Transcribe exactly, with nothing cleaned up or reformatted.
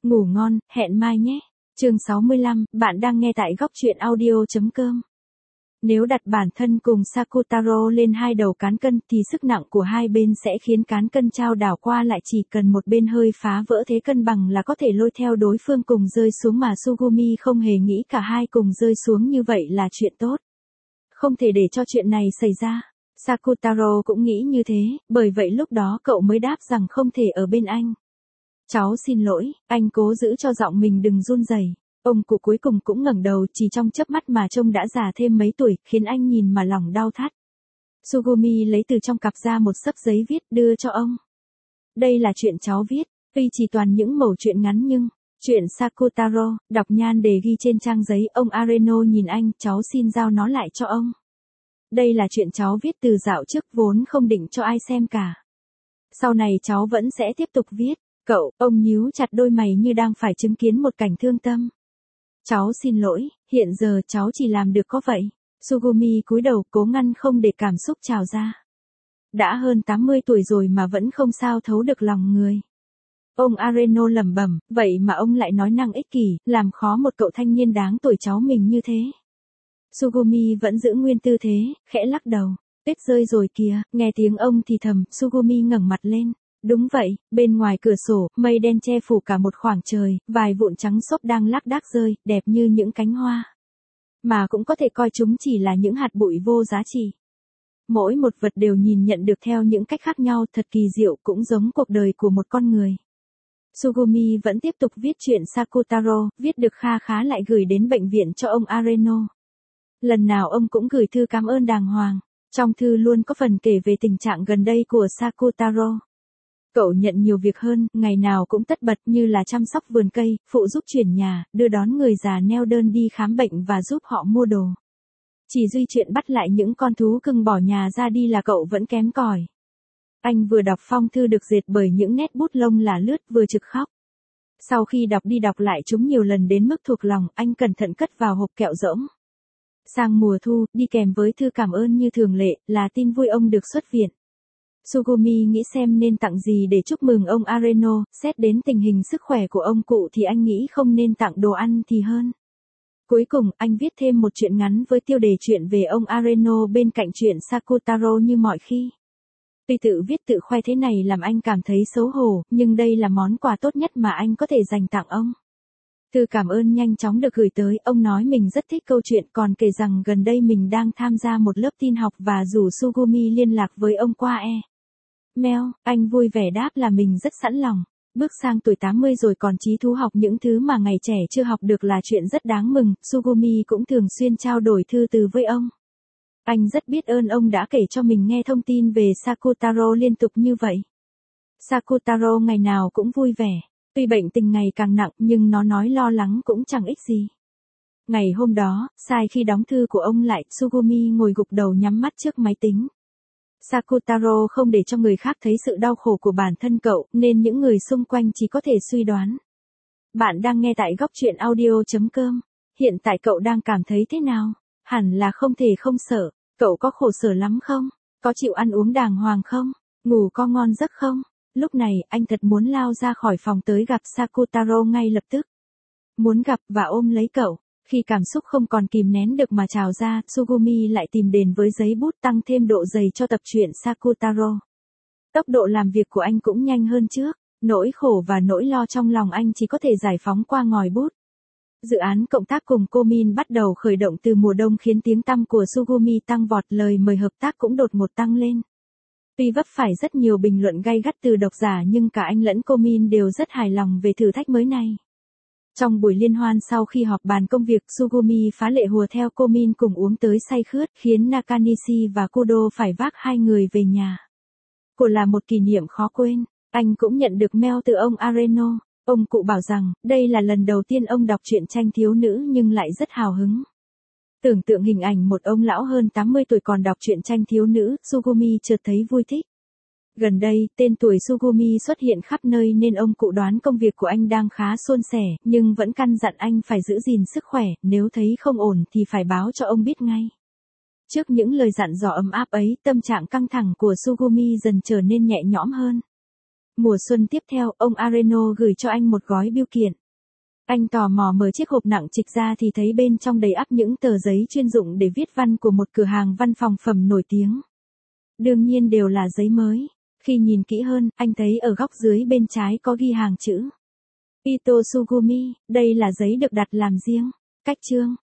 Ngủ ngon, hẹn mai nhé. Chương sáu mươi lăm, bạn đang nghe tại góc truyện audio.com. Nếu đặt bản thân cùng Sakutaro lên hai đầu cán cân thì sức nặng của hai bên sẽ khiến cán cân trao đảo qua lại, chỉ cần một bên hơi phá vỡ thế cân bằng là có thể lôi theo đối phương cùng rơi xuống, mà Sugumi không hề nghĩ cả hai cùng rơi xuống như vậy là chuyện tốt. Không thể để cho chuyện này xảy ra. Sakutaro cũng nghĩ như thế, bởi vậy lúc đó cậu mới đáp rằng không thể ở bên anh. Cháu xin lỗi, anh cố giữ cho giọng mình đừng run rẩy. Ông cụ cuối cùng cũng ngẩng đầu, chỉ trong chớp mắt mà trông đã già thêm mấy tuổi, khiến anh nhìn mà lòng đau thắt. Sugumi lấy từ trong cặp ra một xấp giấy viết đưa cho ông. Đây là chuyện cháu viết, tuy chỉ toàn những mẩu chuyện ngắn nhưng, chuyện Sakutaro, đọc nhan đề ghi trên trang giấy. Ông Areno nhìn anh, cháu xin giao nó lại cho ông. Đây là chuyện cháu viết từ dạo trước, vốn không định cho ai xem cả. Sau này cháu vẫn sẽ tiếp tục viết. Cậu, ông nhíu chặt đôi mày như đang phải chứng kiến một cảnh thương tâm. Cháu xin lỗi, hiện giờ cháu chỉ làm được có vậy. Sugumi cúi đầu cố ngăn không để cảm xúc trào ra. Đã hơn tám mươi tuổi rồi mà vẫn không sao thấu được lòng người. Ông Areno lẩm bẩm, vậy mà ông lại nói năng ích kỷ, làm khó một cậu thanh niên đáng tuổi cháu mình như thế. Sugumi vẫn giữ nguyên tư thế, khẽ lắc đầu. Tuyết rơi rồi kìa, nghe tiếng ông thì thầm, Sugumi ngẩng mặt lên. Đúng vậy, bên ngoài cửa sổ, mây đen che phủ cả một khoảng trời, vài vụn trắng xốp đang lác đác rơi, đẹp như những cánh hoa. Mà cũng có thể coi chúng chỉ là những hạt bụi vô giá trị. Mỗi một vật đều nhìn nhận được theo những cách khác nhau, thật kỳ diệu, cũng giống cuộc đời của một con người. Sugumi vẫn tiếp tục viết chuyện Sakutaro, viết được kha khá lại gửi đến bệnh viện cho ông Areno. Lần nào ông cũng gửi thư cảm ơn đàng hoàng. Trong thư luôn có phần kể về tình trạng gần đây của Sakutaro. Cậu nhận nhiều việc hơn, ngày nào cũng tất bật, như là chăm sóc vườn cây, phụ giúp chuyển nhà, đưa đón người già neo đơn đi khám bệnh và giúp họ mua đồ. Chỉ duy chuyện bắt lại những con thú cưng bỏ nhà ra đi là cậu vẫn kém cỏi. Anh vừa đọc phong thư được dệt bởi những nét bút lông là lướt, vừa trực khóc. Sau khi đọc đi đọc lại chúng nhiều lần đến mức thuộc lòng, anh cẩn thận cất vào hộp kẹo rỗng. Sang mùa thu, đi kèm với thư cảm ơn như thường lệ, là tin vui ông được xuất viện. Sugumi nghĩ xem nên tặng gì để chúc mừng ông Areno, xét đến tình hình sức khỏe của ông cụ thì anh nghĩ không nên tặng đồ ăn thì hơn. Cuối cùng, anh viết thêm một chuyện ngắn với tiêu đề chuyện về ông Areno bên cạnh chuyện Sakutaro như mọi khi. Tuy tự viết tự khoe thế này làm anh cảm thấy xấu hổ, nhưng đây là món quà tốt nhất mà anh có thể dành tặng ông. Thư cảm ơn nhanh chóng được gửi tới, ông nói mình rất thích câu chuyện, còn kể rằng gần đây mình đang tham gia một lớp tin học và rủ Sugumi liên lạc với ông qua e. Mail, anh vui vẻ đáp là mình rất sẵn lòng. Bước sang tuổi tám mươi rồi còn chí thú học những thứ mà ngày trẻ chưa học được là chuyện rất đáng mừng. Sugumi cũng thường xuyên trao đổi thư từ với ông. Anh rất biết ơn ông đã kể cho mình nghe thông tin về Sakutaro liên tục như vậy. Sakutaro ngày nào cũng vui vẻ. Tuy bệnh tình ngày càng nặng nhưng nó nói lo lắng cũng chẳng ích gì. Ngày hôm đó, sai khi đóng thư của ông lại, Sugumi ngồi gục đầu nhắm mắt trước máy tính. Sakutaro không để cho người khác thấy sự đau khổ của bản thân cậu, nên những người xung quanh chỉ có thể suy đoán. Bạn đang nghe tại góc truyện audio.com. Hiện tại cậu đang cảm thấy thế nào? Hẳn là không thể không sợ. Cậu có khổ sở lắm không? Có chịu ăn uống đàng hoàng không? Ngủ có ngon giấc không? Lúc này, anh thật muốn lao ra khỏi phòng tới gặp Sakutaro ngay lập tức. Muốn gặp và ôm lấy cậu. Khi cảm xúc không còn kìm nén được mà trào ra, Sugumi lại tìm đến với giấy bút, tăng thêm độ dày cho tập truyện Sakutaro. Tốc độ làm việc của anh cũng nhanh hơn trước. Nỗi khổ và nỗi lo trong lòng anh chỉ có thể giải phóng qua ngòi bút. Dự án cộng tác cùng Komin bắt đầu khởi động từ mùa đông khiến tiếng tăm của Sugumi tăng vọt, lời mời hợp tác cũng đột ngột tăng lên. Tuy vấp phải rất nhiều bình luận gay gắt từ độc giả nhưng cả anh lẫn Komin đều rất hài lòng về thử thách mới này. Trong buổi liên hoan sau khi họp bàn công việc, Sugumi phá lệ hùa theo Komin cùng uống tới say khướt, khiến Nakanishi và Kudo phải vác hai người về nhà. Cô là một kỷ niệm khó quên. Anh cũng nhận được mail từ ông Areno. Ông cụ bảo rằng, đây là lần đầu tiên ông đọc truyện tranh thiếu nữ nhưng lại rất hào hứng. Tưởng tượng hình ảnh một ông lão hơn tám mươi tuổi còn đọc truyện tranh thiếu nữ, Sugumi chợt thấy vui thích. Gần đây, tên tuổi Sugumi xuất hiện khắp nơi nên ông cụ đoán công việc của anh đang khá suôn sẻ, nhưng vẫn căn dặn anh phải giữ gìn sức khỏe, nếu thấy không ổn thì phải báo cho ông biết ngay. Trước những lời dặn dò ấm áp ấy, tâm trạng căng thẳng của Sugumi dần trở nên nhẹ nhõm hơn. Mùa xuân tiếp theo, ông Areno gửi cho anh một gói bưu kiện. Anh tò mò mở chiếc hộp nặng trịch ra thì thấy bên trong đầy ắp những tờ giấy chuyên dụng để viết văn của một cửa hàng văn phòng phẩm nổi tiếng. Đương nhiên đều là giấy mới. Khi nhìn kỹ hơn, anh thấy ở góc dưới bên trái có ghi hàng chữ Ito Sugumi, đây là giấy được đặt làm riêng. Cách chương